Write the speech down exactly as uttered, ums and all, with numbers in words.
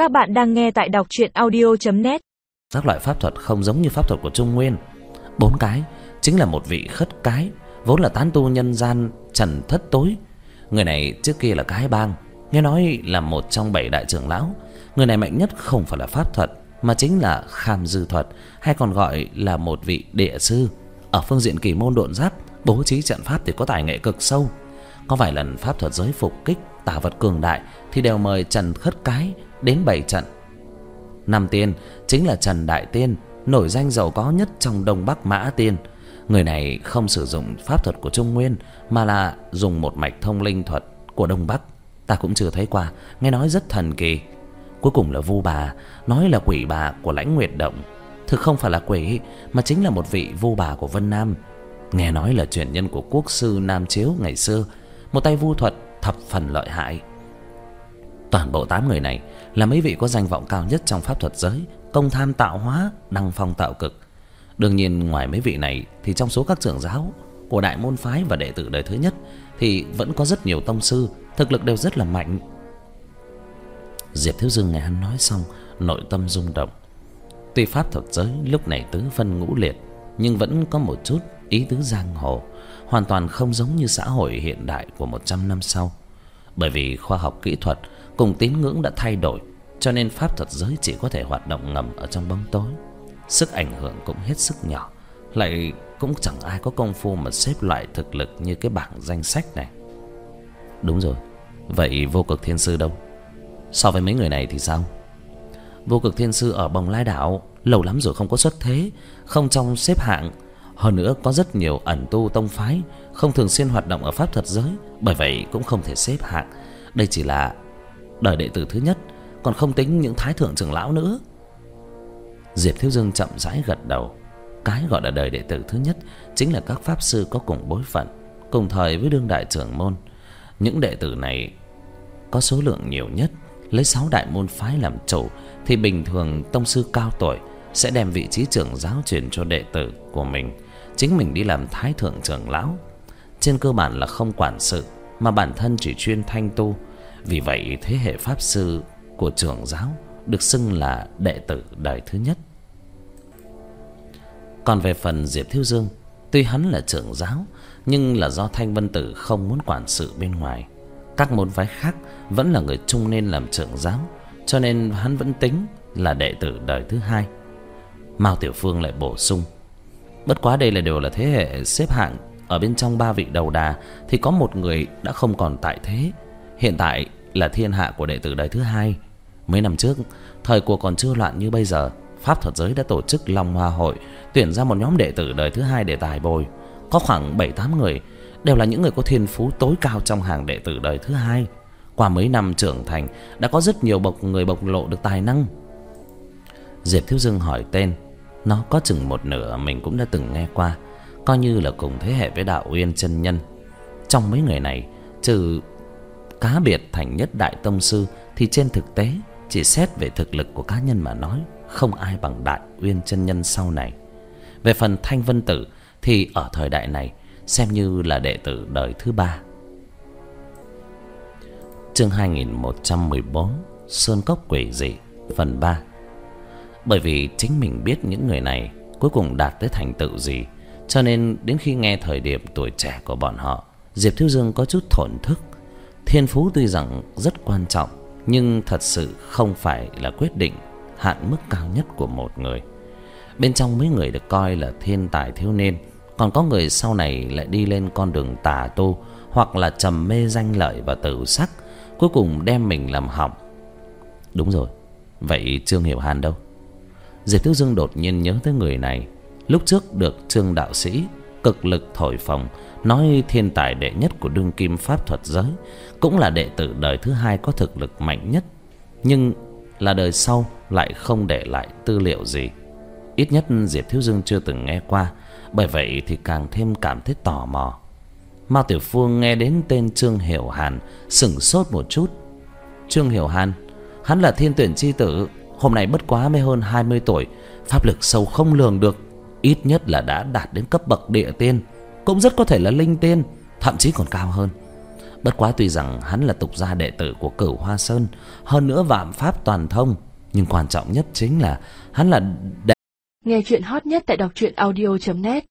Các bạn đang nghe tại đọc truyện audio chấm net. Các loại pháp thuật không giống như pháp thuật của Trung Nguyên. Bốn cái chính là một vị khất cái, vốn là tán tu nhân gian Trần Thất Tối. Người này trước kia là cái bang, nghe nói là một trong bảy đại trưởng lão. Người này mạnh nhất không phải là pháp thuật, mà chính là kham dư thuật, hay còn gọi là một vị địa sư. Ở phương diện kỳ môn độn giáp, bố trí trận pháp thì có tài nghệ cực sâu. Có vài lần pháp thuật giới phục kích tà vật cường đại thì đều mời Trần Khất Cái đến bày trận. Năm tiên chính là Trần Đại Tiên, nổi danh giàu có nhất trong Đông Bắc Mã Tiên. Người này không sử dụng pháp thuật của Trung Nguyên, mà là dùng một mạch thông linh thuật của Đông Bắc. Ta cũng chưa thấy qua, nghe nói rất thần kỳ. Cuối cùng là Vu Bà, nói là quỷ bà của Lãnh Nguyệt Động. Thực không phải là quỷ, mà chính là một vị Vu Bà của Vân Nam. Nghe nói là truyền nhân của quốc sư Nam Chiếu ngày xưa, một tay vu thuật thập phần lợi hại. Toàn bộ tám người này là mấy vị có danh vọng cao nhất trong pháp thuật giới, công tham tạo hóa, đăng phong tạo cực. Đương nhiên ngoài mấy vị này thì trong số các trưởng giáo của đại môn phái và đệ tử đời thứ nhất thì vẫn có rất nhiều tông sư, thực lực đều rất là mạnh. Diệp Thiếu Dương nghe hắn nói xong, nội tâm rung động. Tuy pháp thuật giới lúc này tứ phân ngũ liệt, nhưng vẫn có một chút ý tứ giang hồ, hoàn toàn không giống như xã hội hiện đại của một trăm năm sau. Bởi vì khoa học kỹ thuật cùng tín ngưỡng đã thay đổi, cho nên pháp thuật giới chỉ có thể hoạt động ngầm ở trong bóng tối. Sức ảnh hưởng cũng hết sức nhỏ, lại cũng chẳng ai có công phu mà xếp loại thực lực như cái bảng danh sách này. Đúng rồi, vậy Vô Cực Thiên Sư đâu? So với mấy người này thì sao? Vô Cực Thiên Sư ở Bồng Lai Đảo lâu lắm rồi không có xuất thế, không trong xếp hạng. Hơn nữa có rất nhiều ẩn tu tông phái không thường xuyên hoạt động ở pháp thuật giới, bởi vậy cũng không thể xếp hạng. Đây chỉ là đời đệ tử thứ nhất, còn không tính những thái thượng trưởng lão nữa. Diệp Thiếu Dương chậm rãi gật đầu. Cái gọi là đời đệ tử thứ nhất chính là các pháp sư có cùng bối phận, cùng thời với đương đại trưởng môn. Những đệ tử này có số lượng nhiều nhất, lấy sáu đại môn phái làm chủ, thì bình thường tông sư cao tuổi sẽ đem vị trí trưởng giáo truyền cho đệ tử của mình, chính mình đi làm thái thượng trưởng lão. Trên cơ bản là không quản sự, mà bản thân chỉ chuyên thanh tu. Vì vậy thế hệ pháp sư của trưởng giáo được xưng là đệ tử đời thứ nhất. Còn về phần Diệp Thiếu Dương, tuy hắn là trưởng giáo, nhưng là do Thanh Vân Tử không muốn quản sự bên ngoài. Các môn phái khác vẫn là người trung nên làm trưởng giáo, cho nên hắn vẫn tính là đệ tử đời thứ hai. Mao Tiểu Phương lại bổ sung, bất quá đây là đều là thế hệ xếp hạng. Ở bên trong ba vị đầu đà thì có một người đã không còn tại thế, hiện tại là thiên hạ của đệ tử đời thứ hai. Mấy năm trước, thời cuộc còn chưa loạn như bây giờ, pháp thuật giới đã tổ chức Long Hoa Hội, tuyển ra một nhóm đệ tử đời thứ hai để tài bồi. Có khoảng bảy tám người đều là những người có thiên phú tối cao trong hàng đệ tử đời thứ hai. Qua mấy năm trưởng thành, đã có rất nhiều bộc người bộc lộ được tài năng. Diệp Thiếu Dương hỏi tên, nó có chừng một nửa mình cũng đã từng nghe qua, coi như là cùng thế hệ với Đạo Uyên chân nhân. Trong mấy người này, trừ cá biệt thành nhất đại tông sư, thì trên thực tế chỉ xét về thực lực của cá nhân mà nói, không ai bằng Đại Uyên chân nhân sau này. Về phần Thanh Vân Tử thì ở thời đại này xem như là đệ tử đời thứ ba. Chương hai nghìn một trăm mười bốn, Sơn Cốc Quỷ Dị, phần ba. Bởi vì chính mình biết những người này cuối cùng đạt tới thành tựu gì, cho nên đến khi nghe thời điểm tuổi trẻ của bọn họ, Diệp Thiếu Dương có chút thổn thức. Thiên phú tuy rằng rất quan trọng, nhưng thật sự không phải là quyết định hạn mức cao nhất của một người. Bên trong mấy người được coi là thiên tài thiếu niên, còn có người sau này lại đi lên con đường tà tu, hoặc là trầm mê danh lợi và tử sắc, cuối cùng đem mình làm hỏng. Đúng rồi, vậy Trương Hiểu Hàn đâu? Diệp Thiếu Dương đột nhiên nhớ tới người này. Lúc trước được Trương đạo sĩ cực lực thổi phồng, nói thiên tài đệ nhất của đương kim pháp thuật giới, cũng là đệ tử đời thứ hai có thực lực mạnh nhất, nhưng là đời sau lại không để lại tư liệu gì. Ít nhất Diệp Thiếu Dương chưa từng nghe qua, bởi vậy thì càng thêm cảm thấy tò mò. Mao Tiểu Phương nghe đến tên Trương Hiểu Hàn sửng sốt một chút. Trương Hiểu Hàn, hắn là thiên tuyển chi tử, hôm nay bất quá mới hơn hai mươi tuổi, pháp lực sâu không lường được, ít nhất là đã đạt đến cấp bậc địa tiên, cũng rất có thể là linh tiên, thậm chí còn cao hơn. Bất quá tuy rằng hắn là tục gia đệ tử của Cửu Hoa Sơn, hơn nữa vạn pháp toàn thông, nhưng quan trọng nhất chính là hắn là đệ... Nghe chuyện hot nhất tại đọc truyện audio chấm net.